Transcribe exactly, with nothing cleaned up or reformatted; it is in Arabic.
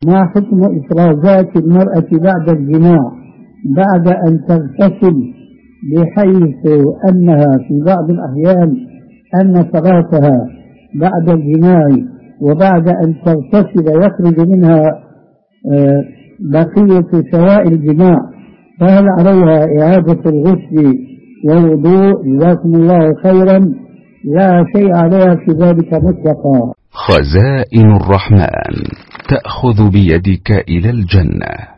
ما حكم إفرازات المرأة بعد الجماع بعد أن تغتسل، بحيث أنها في بعض الأحيان أن صلاتها بعد الجماع وبعد أن تغتسل يخرج منها بقية سوائل الجماع، فهل عليها إعادة الغسل والوضوء؟ جزاكم الله خيرا، لا شيء عليها في ذلك مطلقا. خزائن الرحمن تأخذ بيدك إلى الجنة.